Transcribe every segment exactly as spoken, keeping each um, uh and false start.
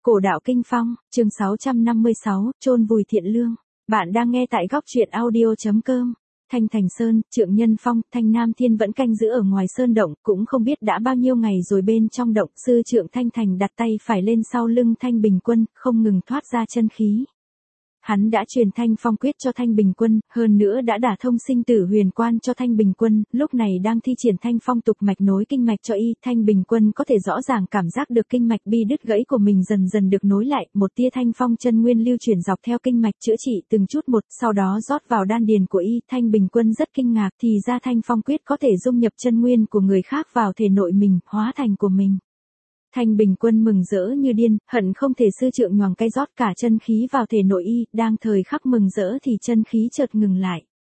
Cổ đạo kinh phong, chương sáu trăm năm mươi sáu, chôn vùi thiện lương. Bạn đang nghe tại góc truyện audio chấm com. Thanh Thành Sơn, Trượng Nhân Phong, Thanh Nam Thiên vẫn canh giữ ở ngoài sơn động, cũng không biết đã bao nhiêu ngày rồi bên trong động, sư Trượng Thanh Thành đặt tay phải lên sau lưng Thanh Bình Quân, không ngừng thoát ra chân khí. Hắn đã truyền Thanh Phong quyết cho Thanh Bình Quân, hơn nữa đã đả thông sinh tử huyền quan cho Thanh Bình Quân, lúc này đang thi triển Thanh Phong tục mạch nối kinh mạch cho y. Thanh Bình Quân có thể rõ ràng cảm giác được kinh mạch bi đứt gãy của mình dần dần được nối lại, một tia Thanh Phong chân nguyên lưu chuyển dọc theo kinh mạch chữa trị từng chút một, sau đó rót vào đan điền của y. Thanh Bình Quân rất kinh ngạc, thì ra Thanh Phong quyết có thể dung nhập chân nguyên của người khác vào thể nội mình, hóa thành của mình. Thanh Bình Quân mừng rỡ như điên, hận không thể sư Trượng nhoàng cái rót cả chân khí vào thể nội y, đang thời khắc mừng rỡ thì chân khí chợt ngừng lại.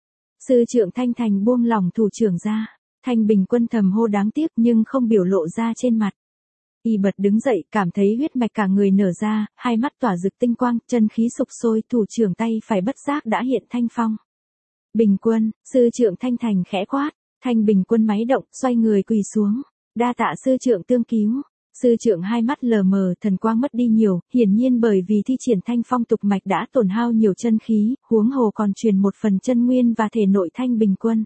Sư Trượng Thanh Thành buông lỏng thủ trưởng ra, Thanh Bình Quân thầm hô đáng tiếc nhưng không biểu lộ ra trên mặt. Y bật đứng dậy, cảm thấy huyết mạch cả người nở ra, hai mắt tỏa rực tinh quang, chân khí sục sôi, thủ trưởng tay phải bất giác đã hiện thanh phong. Bình Quân, sư Trượng Thanh Thành khẽ quát, Thanh Bình Quân máy động, xoay người quỳ xuống, đa tạ sư Trượng tương cứu. Sư Trượng hai mắt lờ mờ, thần quang mất đi nhiều, hiển nhiên bởi vì thi triển Thanh Phong tục mạch đã tổn hao nhiều chân khí, huống hồ còn truyền một phần chân nguyên và thể nội Thanh Bình Quân.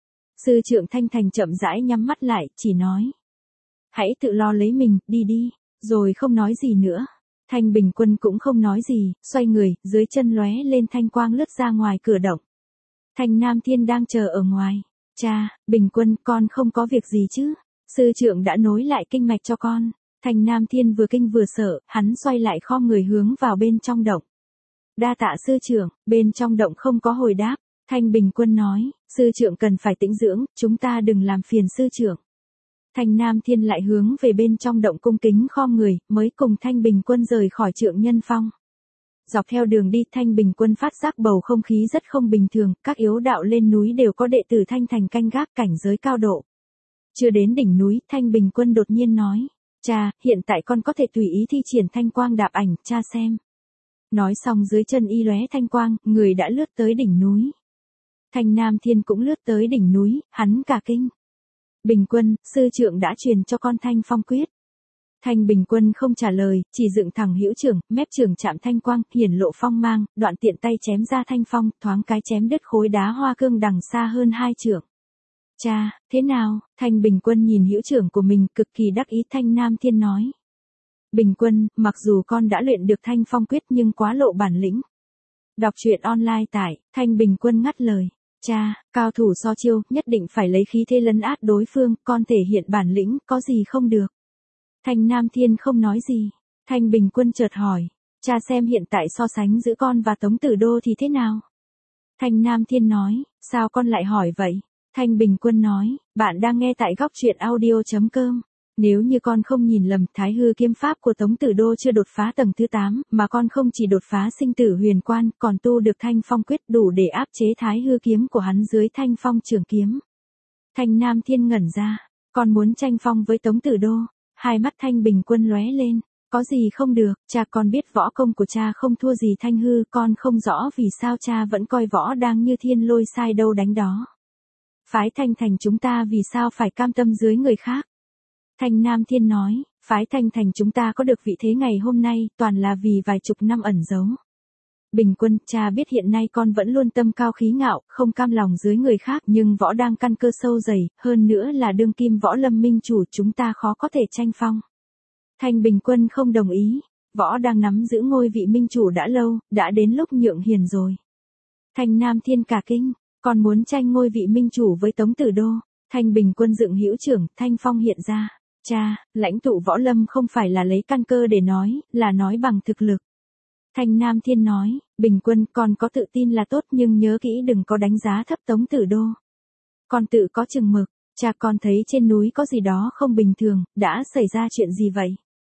Sư Trượng Thanh Thành chậm rãi nhắm mắt lại, chỉ nói: hãy tự lo lấy mình, đi đi, rồi không nói gì nữa. Thanh Bình Quân cũng không nói gì, xoay người, dưới chân lóe lên thanh quang lướt ra ngoài cửa động. Thanh Nam Thiên đang chờ ở ngoài. Cha, Bình Quân, con không có việc gì chứ? Sư Trượng đã nối lại kinh mạch cho con. Thanh Nam Thiên vừa kinh vừa sợ, hắn xoay lại khom người hướng vào bên trong động. Đa tạ sư Trượng, bên trong động không có hồi đáp. Thanh Bình Quân nói, sư Trượng cần phải tĩnh dưỡng, chúng ta đừng làm phiền sư Trượng. Thanh Nam Thiên lại hướng về bên trong động cung kính khom người, mới cùng Thanh Bình Quân rời khỏi Trượng Nhân Phong. Dọc theo đường đi, Thanh Bình Quân phát giác bầu không khí rất không bình thường, các yếu đạo lên núi đều có đệ tử Thanh Thành canh gác cảnh giới cao độ. Chưa đến đỉnh núi, Thanh Bình Quân đột nhiên nói: cha, hiện tại con có thể tùy ý thi triển thanh quang đạp ảnh, cha xem. Nói xong dưới chân y lóe thanh quang, người đã lướt tới đỉnh núi. Thanh Nam Thiên cũng lướt tới đỉnh núi, hắn cả kinh. Bình Quân, sư Trượng đã truyền cho con Thanh Phong quyết. Thanh Bình Quân không trả lời, chỉ dựng thẳng hữu trưởng, mép trưởng chạm thanh quang, hiển lộ phong mang, đoạn tiện tay chém ra thanh phong, thoáng cái chém đứt khối đá hoa cương đằng xa hơn hai trượng. Cha, thế nào? Thanh Bình Quân nhìn hữu trưởng của mình, cực kỳ đắc ý. Thanh Nam Thiên nói: Bình Quân, mặc dù con đã luyện được Thanh Phong quyết nhưng quá lộ bản lĩnh. Đọc truyện online tại Thanh Bình Quân ngắt lời: cha, cao thủ so chiêu, nhất định phải lấy khí thế lấn át đối phương, con thể hiện bản lĩnh, có gì không được. Thanh Nam Thiên không nói gì. Thanh Bình Quân chợt hỏi: cha xem hiện tại so sánh giữa con và Tống Tử Đô thì thế nào? Thanh Nam Thiên nói: sao con lại hỏi vậy? Thanh Bình Quân nói: bạn đang nghe tại góc truyện audio chấm com. Nếu như con không nhìn lầm, Thái Hư kiếm pháp của Tống Tử Đô chưa đột phá tầng thứ tám, mà con không chỉ đột phá sinh tử huyền quan, còn tu được Thanh Phong quyết đủ để áp chế Thái Hư kiếm của hắn dưới Thanh Phong trường kiếm. Thanh Nam Thiên ngẩn ra, con muốn tranh phong với Tống Tử Đô? Hai mắt Thanh Bình Quân lóe lên, có gì không được, cha con biết võ công của cha không thua gì Thanh Hư, con không rõ vì sao cha vẫn coi võ đang như thiên lôi sai đâu đánh đó. Phái Thanh Thành chúng ta vì sao phải cam tâm dưới người khác? Thanh Nam Thiên nói, phái Thanh Thành chúng ta có được vị thế ngày hôm nay, toàn là vì vài chục năm ẩn giấu. Bình Quân, cha biết hiện nay con vẫn luôn tâm cao khí ngạo, không cam lòng dưới người khác, nhưng võ đang căn cơ sâu dày, hơn nữa là đương kim võ lâm minh chủ, chúng ta khó có thể tranh phong. Thanh Bình Quân không đồng ý, võ đang nắm giữ ngôi vị minh chủ đã lâu, đã đến lúc nhượng hiền rồi. Thanh Nam Thiên cả kinh, còn muốn tranh ngôi vị minh chủ với Tống Tử Đô. Thanh Bình Quân dựng hữu trưởng, thanh phong hiện ra. Cha, lãnh tụ võ lâm không phải là lấy căn cơ để nói, là nói bằng thực lực. Thanh Nam Thiên nói, Bình Quân, con có tự tin là tốt nhưng nhớ kỹ đừng có đánh giá thấp Tống Tử Đô. Con tự có chừng mực. Cha, con thấy trên núi có gì đó không bình thường, đã xảy ra chuyện gì vậy?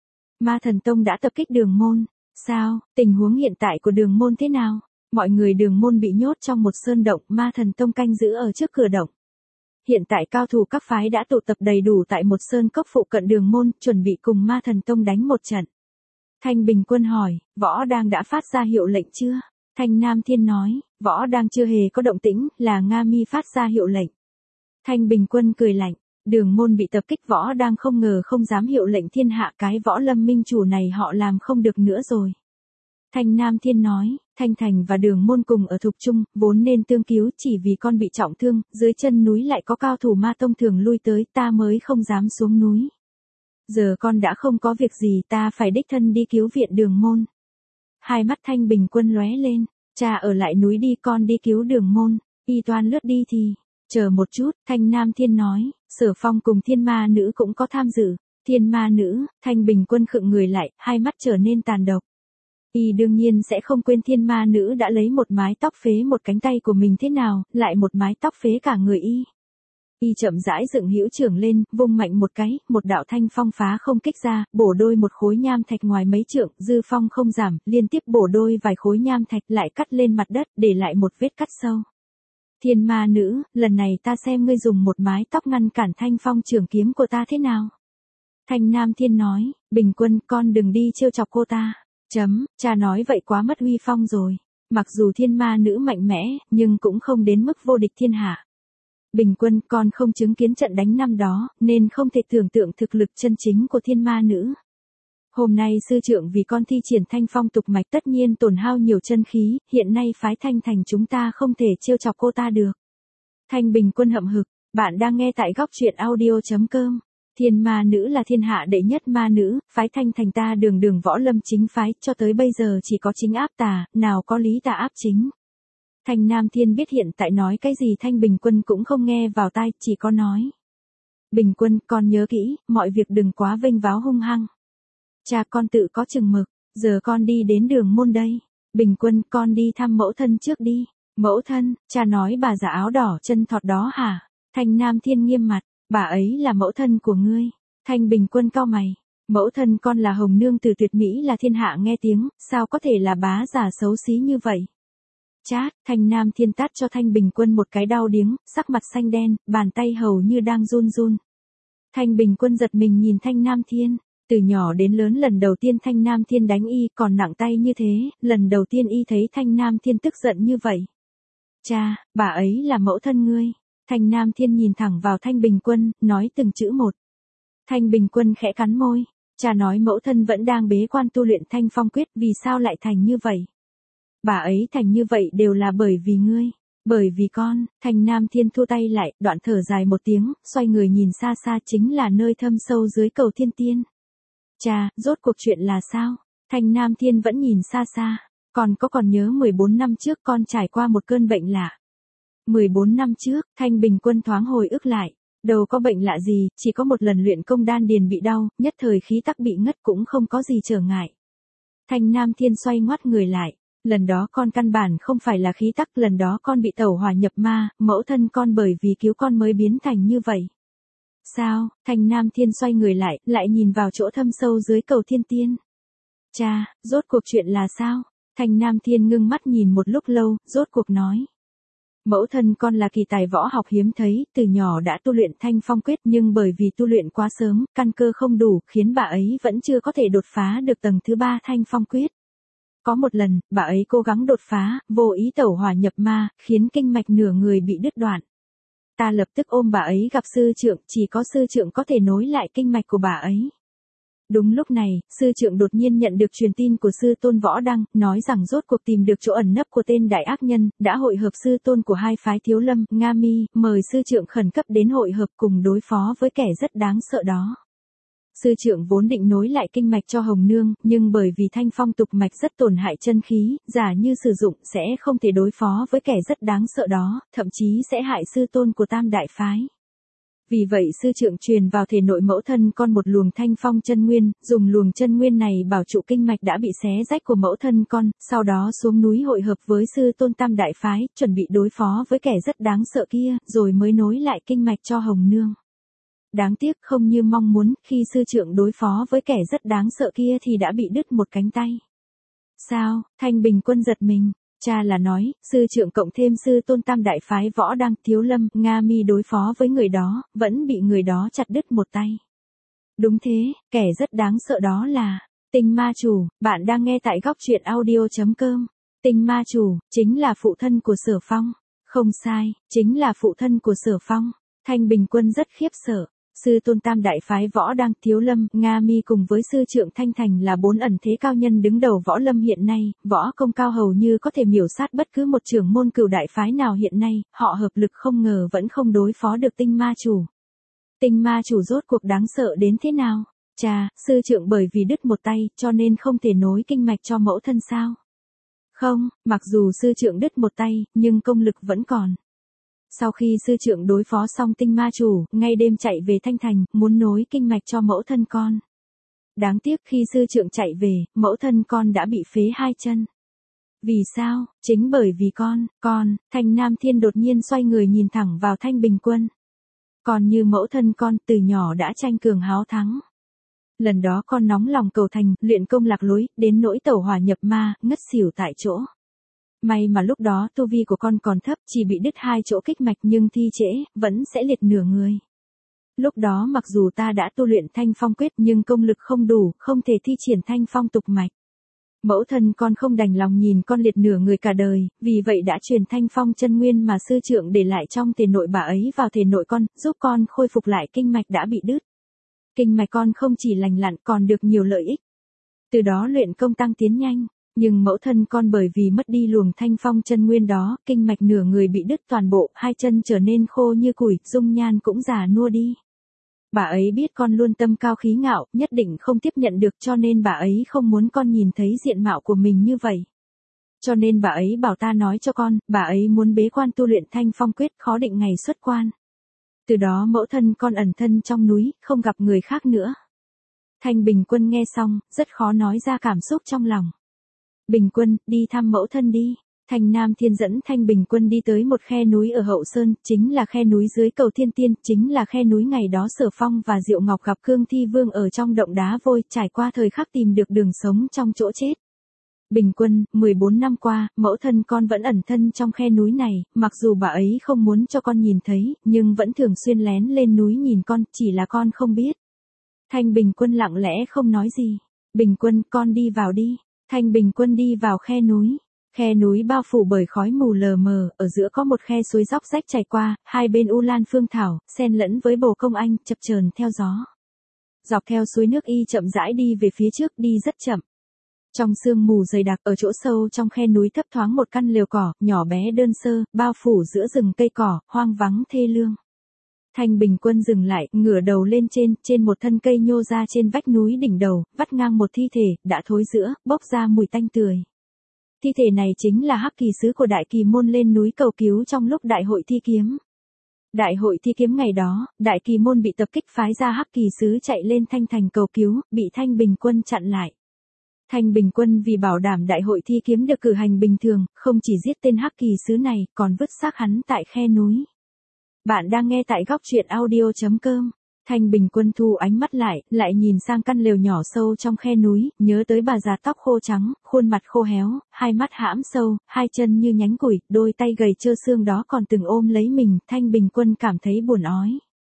Ma Thần Tông đã tập kích Đường Môn. Sao, tình huống hiện tại của Đường Môn thế nào? Mọi người Đường Môn bị nhốt trong một sơn động, Ma Thần Tông canh giữ ở trước cửa động. Hiện tại cao thủ các phái đã tụ tập đầy đủ tại một sơn cốc phụ cận Đường Môn, chuẩn bị cùng Ma Thần Tông đánh một trận. Thanh Bình Quân hỏi, võ đang đã phát ra hiệu lệnh chưa? Thanh Nam Thiên nói, võ đang chưa hề có động tĩnh, là Nga Mi phát ra hiệu lệnh. Thanh Bình Quân cười lạnh, Đường Môn bị tập kích võ đang không ngờ không dám hiệu lệnh thiên hạ, cái Võ Lâm minh chủ này họ làm không được nữa rồi. Thanh Nam Thiên nói, Thanh Thành và Đường Môn cùng ở Thục Trung, vốn nên tương cứu, chỉ vì con bị trọng thương, dưới chân núi lại có cao thủ ma tông thường lui tới, ta mới không dám xuống núi. Giờ con đã không có việc gì, ta phải đích thân đi cứu viện Đường Môn. Hai mắt Thanh Bình Quân lóe lên, cha ở lại núi đi, con đi cứu Đường Môn. Y Toan lướt đi thì, chờ một chút, Thanh Nam Thiên nói, Sở Phong cùng Thiên Ma Nữ cũng có tham dự. Thiên Ma Nữ, Thanh Bình Quân khựng người lại, hai mắt trở nên tàn độc. Y đương nhiên sẽ không quên Thiên Ma Nữ đã lấy một mái tóc phế một cánh tay của mình thế nào, lại một mái tóc phế cả người Y. Y chậm rãi dựng hữu trưởng lên, vung mạnh một cái, một đạo thanh phong phá không kích ra, bổ đôi một khối nham thạch ngoài mấy trượng, dư phong không giảm, liên tiếp bổ đôi vài khối nham thạch lại cắt lên mặt đất, để lại một vết cắt sâu. Thiên Ma Nữ, lần này ta xem ngươi dùng một mái tóc ngăn cản thanh phong trường kiếm của ta thế nào. Thanh Nam Thiên nói, Bình Quân, con đừng đi trêu chọc cô ta. Chấm, cha nói vậy quá mất uy phong rồi. Mặc dù Thiên Ma Nữ mạnh mẽ, nhưng cũng không đến mức vô địch thiên hạ. Bình Quân, con không chứng kiến trận đánh năm đó, nên không thể tưởng tượng thực lực chân chính của Thiên Ma Nữ. Hôm nay sư trưởng vì con thi triển thanh phong tục mạch tất nhiên tổn hao nhiều chân khí, hiện nay phái Thanh Thành chúng ta không thể trêu chọc cô ta được. Thanh Bình Quân hậm hực, bạn đang nghe tại góc truyện audio chấm com. Thiên Ma Nữ là thiên hạ đệ nhất ma nữ, phái Thanh Thành ta đường đường võ lâm chính phái, cho tới bây giờ chỉ có chính áp tà, nào có lý tà áp chính. Thanh Nam Thiên biết hiện tại nói cái gì Thanh Bình Quân cũng không nghe vào tai, chỉ có nói. Bình Quân, con nhớ kỹ, mọi việc đừng quá vênh váo hung hăng. Cha con tự có chừng mực, giờ con đi đến Đường Môn đây. Bình Quân, con đi thăm mẫu thân trước đi. Mẫu thân, cha nói bà già áo đỏ chân thọt đó hả? Thanh Nam Thiên nghiêm mặt, bà ấy là mẫu thân của ngươi. Thanh Bình Quân cau mày, mẫu thân con là hồng nương từ tuyệt mỹ là thiên hạ nghe tiếng, sao có thể là bá giả xấu xí như vậy? Chát, Thanh Nam Thiên tát cho Thanh Bình Quân một cái đau điếng, sắc mặt xanh đen, bàn tay hầu như đang run run. Thanh Bình Quân giật mình nhìn Thanh Nam Thiên, từ nhỏ đến lớn lần đầu tiên Thanh Nam Thiên đánh y còn nặng tay như thế, lần đầu tiên y thấy Thanh Nam Thiên tức giận như vậy. Cha, bà ấy là mẫu thân ngươi. Thanh Nam Thiên nhìn thẳng vào Thanh Bình Quân, nói từng chữ một. Thanh Bình Quân khẽ cắn môi, cha nói mẫu thân vẫn đang bế quan tu luyện Thanh Phong Quyết, vì sao lại thành như vậy? Bà ấy thành như vậy đều là bởi vì ngươi, bởi vì con. Thanh Nam Thiên thu tay lại, đoạn thở dài một tiếng, xoay người nhìn xa xa chính là nơi thâm sâu dưới cầu Thiên Tiên. Cha, rốt cuộc chuyện là sao? Thanh Nam Thiên vẫn nhìn xa xa, còn có còn nhớ mười bốn năm trước con trải qua một cơn bệnh lạ. mười bốn năm trước, Thanh Bình Quân thoáng hồi ức lại, đâu có bệnh lạ gì, chỉ có một lần luyện công đan điền bị đau, nhất thời khí tắc bị ngất cũng không có gì trở ngại. Thanh Nam Thiên xoay ngoắt người lại, lần đó con căn bản không phải là khí tắc, lần đó con bị tẩu hỏa nhập ma, mẫu thân con bởi vì cứu con mới biến thành như vậy. Sao? Thanh Nam Thiên xoay người lại, lại nhìn vào chỗ thâm sâu dưới cầu Thiên Tiên. Cha, rốt cuộc chuyện là sao? Thanh Nam Thiên ngưng mắt nhìn một lúc lâu, rốt cuộc nói. Mẫu thân con là kỳ tài võ học hiếm thấy, từ nhỏ đã tu luyện Thanh Phong Quyết, nhưng bởi vì tu luyện quá sớm, căn cơ không đủ, khiến bà ấy vẫn chưa có thể đột phá được tầng thứ ba Thanh Phong Quyết. Có một lần, bà ấy cố gắng đột phá, vô ý tẩu hỏa nhập ma, khiến kinh mạch nửa người bị đứt đoạn. Ta lập tức ôm bà ấy gặp sư trượng, chỉ có sư trượng có thể nối lại kinh mạch của bà ấy. Đúng lúc này, sư trượng đột nhiên nhận được truyền tin của sư tôn Võ Đăng, nói rằng rốt cuộc tìm được chỗ ẩn nấp của tên đại ác nhân, đã hội hợp sư tôn của hai phái Thiếu Lâm, Nga Mi, mời sư trượng khẩn cấp đến hội hợp cùng đối phó với kẻ rất đáng sợ đó. Sư trượng vốn định nối lại kinh mạch cho Hồng Nương, nhưng bởi vì thanh phong tục mạch rất tổn hại chân khí, giả như sử dụng sẽ không thể đối phó với kẻ rất đáng sợ đó, thậm chí sẽ hại sư tôn của tam đại phái. Vì vậy sư trượng truyền vào thể nội mẫu thân con một luồng thanh phong chân nguyên, dùng luồng chân nguyên này bảo trụ kinh mạch đã bị xé rách của mẫu thân con, sau đó xuống núi hội hợp với sư tôn tam đại phái, chuẩn bị đối phó với kẻ rất đáng sợ kia, rồi mới nối lại kinh mạch cho Hồng Nương. Đáng tiếc không như mong muốn, khi sư trượng đối phó với kẻ rất đáng sợ kia thì đã bị đứt một cánh tay. Sao? Thanh Bình Quân giật mình. Cha là nói, sư trượng cộng thêm sư tôn tam đại phái Võ Đăng, Thiếu Lâm, Nga Mi đối phó với người đó, vẫn bị người đó chặt đứt một tay. Đúng thế, kẻ rất đáng sợ đó là Tinh Ma Chủ. Bạn đang nghe tại góc truyện audio chấm com. Tinh Ma Chủ chính là phụ thân của Sở Phong. Không sai, chính là phụ thân của Sở Phong. Thanh Bình Quân rất khiếp sợ. Sư tôn tam đại phái võ đang Thiếu Lâm, Nga Mi cùng với sư trượng Thanh Thành là bốn ẩn thế cao nhân đứng đầu võ lâm hiện nay, võ công cao hầu như có thể miểu sát bất cứ một trưởng môn cửu đại phái nào hiện nay, họ hợp lực không ngờ vẫn không đối phó được tinh ma chủ. Tinh ma chủ rốt cuộc đáng sợ đến thế nào? Chà, sư trượng bởi vì đứt một tay cho nên không thể nối kinh mạch cho mẫu thân sao? Không, mặc dù sư trượng đứt một tay, nhưng công lực vẫn còn. Sau khi sư trượng đối phó xong tinh ma chủ, ngay đêm chạy về Thanh Thành, muốn nối kinh mạch cho mẫu thân con. Đáng tiếc khi sư trượng chạy về, mẫu thân con đã bị phế hai chân. Vì sao? Chính bởi vì con, con, Thanh Nam Thiên đột nhiên xoay người nhìn thẳng vào Thanh Bình Quân. Còn như mẫu thân con từ nhỏ đã tranh cường háo thắng. Lần đó con nóng lòng cầu thành, luyện công lạc lối, đến nỗi tẩu hỏa nhập ma, ngất xỉu tại chỗ. May mà lúc đó tu vi của con còn thấp, chỉ bị đứt hai chỗ kích mạch nhưng thi trễ, vẫn sẽ liệt nửa người. Lúc đó mặc dù ta đã tu luyện Thanh Phong quyết nhưng công lực không đủ, không thể thi triển Thanh Phong tục mạch. Mẫu thân con không đành lòng nhìn con liệt nửa người cả đời, vì vậy đã truyền Thanh Phong chân nguyên mà sư trượng để lại trong thể nội bà ấy vào thể nội con, giúp con khôi phục lại kinh mạch đã bị đứt. Kinh mạch con không chỉ lành lặn còn được nhiều lợi ích. Từ đó luyện công tăng tiến nhanh. Nhưng mẫu thân con bởi vì mất đi luồng Thanh Phong chân nguyên đó, kinh mạch nửa người bị đứt toàn bộ, hai chân trở nên khô như củi, dung nhan cũng già nua đi. Bà ấy biết con luôn tâm cao khí ngạo, nhất định không tiếp nhận được cho nên bà ấy không muốn con nhìn thấy diện mạo của mình như vậy. Cho nên bà ấy bảo ta nói cho con, bà ấy muốn bế quan tu luyện Thanh Phong quyết khó định ngày xuất quan. Từ đó mẫu thân con ẩn thân trong núi, không gặp người khác nữa. Thanh Bình Quân nghe xong, rất khó nói ra cảm xúc trong lòng. Bình Quân, đi thăm mẫu thân đi. Thanh Nam Thiên dẫn Thanh Bình Quân đi tới một khe núi ở Hậu Sơn, chính là khe núi dưới cầu Thiên Tiên, chính là khe núi ngày đó Sở Phong và Diệu Ngọc gặp Cương Thi Vương ở trong động đá vôi, trải qua thời khắc tìm được đường sống trong chỗ chết. Bình Quân, mười bốn năm qua, mẫu thân con vẫn ẩn thân trong khe núi này, mặc dù bà ấy không muốn cho con nhìn thấy, nhưng vẫn thường xuyên lén lên núi nhìn con, chỉ là con không biết. Thanh Bình Quân lặng lẽ không nói gì. Bình Quân, con đi vào đi. Thanh Bình Quân đi vào khe núi. Khe núi bao phủ bởi khói mù lờ mờ, ở giữa có một khe suối róc rách chảy qua, hai bên u lan phương thảo, xen lẫn với bồ công anh, chập chờn theo gió. Dọc theo suối nước y chậm rãi đi về phía trước, đi rất chậm. Trong sương mù dày đặc ở chỗ sâu trong khe núi thấp thoáng một căn lều cỏ, nhỏ bé đơn sơ, bao phủ giữa rừng cây cỏ, hoang vắng thê lương. Thanh Bình Quân dừng lại, ngửa đầu lên trên, trên một thân cây nhô ra trên vách núi đỉnh đầu, vắt ngang một thi thể, đã thối rữa, bốc ra mùi tanh tưởi. Thi thể này chính là Hắc Kỳ sứ của Đại Kỳ môn lên núi cầu cứu trong lúc đại hội thi kiếm. Đại hội thi kiếm ngày đó, Đại Kỳ môn bị tập kích phái ra Hắc Kỳ sứ chạy lên Thanh Thành cầu cứu, bị Thanh Bình Quân chặn lại. Thanh Bình Quân vì bảo đảm đại hội thi kiếm được cử hành bình thường, không chỉ giết tên Hắc Kỳ sứ này, còn vứt xác hắn tại khe núi. Bạn đang nghe tại góc truyện audio chấm com. Thanh Bình Quân thu ánh mắt lại, lại nhìn sang căn lều nhỏ sâu trong khe núi, nhớ tới bà già tóc khô trắng, khuôn mặt khô héo, hai mắt hãm sâu, hai chân như nhánh củi, đôi tay gầy trơ xương đó còn từng ôm lấy mình, Thanh Bình Quân cảm thấy buồn ói.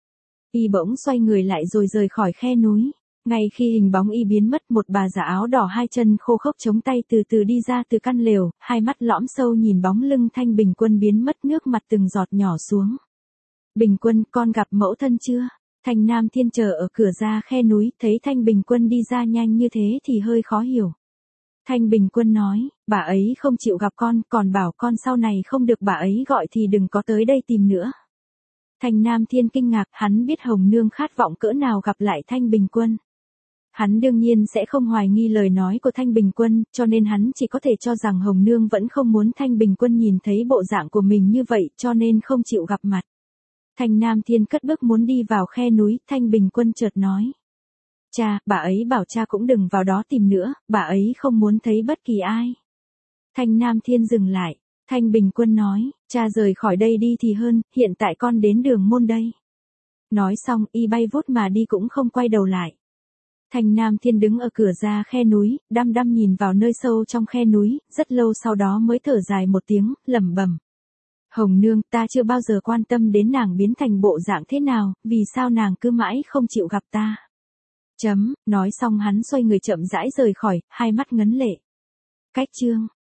Y bỗng xoay người lại rồi rời khỏi khe núi. Ngay khi hình bóng y biến mất, một bà già áo đỏ hai chân khô khốc chống tay từ từ đi ra từ căn lều, hai mắt lõm sâu nhìn bóng lưng Thanh Bình Quân biến mất, nước mặt từng giọt nhỏ xuống. Bình Quân, con gặp mẫu thân chưa? Thanh Nam Thiên chờ ở cửa ra khe núi, thấy Thanh Bình Quân đi ra nhanh như thế thì hơi khó hiểu. Thanh Bình Quân nói, bà ấy không chịu gặp con, còn bảo con sau này không được bà ấy gọi thì đừng có tới đây tìm nữa. Thanh Nam Thiên kinh ngạc, hắn biết Hồng Nương khát vọng cỡ nào gặp lại Thanh Bình Quân. Hắn đương nhiên sẽ không hoài nghi lời nói của Thanh Bình Quân, cho nên hắn chỉ có thể cho rằng Hồng Nương vẫn không muốn Thanh Bình Quân nhìn thấy bộ dạng của mình như vậy, cho nên không chịu gặp mặt. Thanh Nam Thiên cất bước muốn đi vào khe núi, Thanh Bình Quân chợt nói. Cha, bà ấy bảo cha cũng đừng vào đó tìm nữa, bà ấy không muốn thấy bất kỳ ai. Thanh Nam Thiên dừng lại, Thanh Bình Quân nói, cha rời khỏi đây đi thì hơn, hiện tại con đến đường môn đây. Nói xong, y bay vút mà đi cũng không quay đầu lại. Thanh Nam Thiên đứng ở cửa ra khe núi, đăm đăm nhìn vào nơi sâu trong khe núi, rất lâu sau đó mới thở dài một tiếng, lẩm bẩm. Hồng Nương, ta chưa bao giờ quan tâm đến nàng biến thành bộ dạng thế nào, vì sao nàng cứ mãi không chịu gặp ta. Chấm, nói xong hắn xoay người chậm rãi rời khỏi, hai mắt ngấn lệ. Cách chương.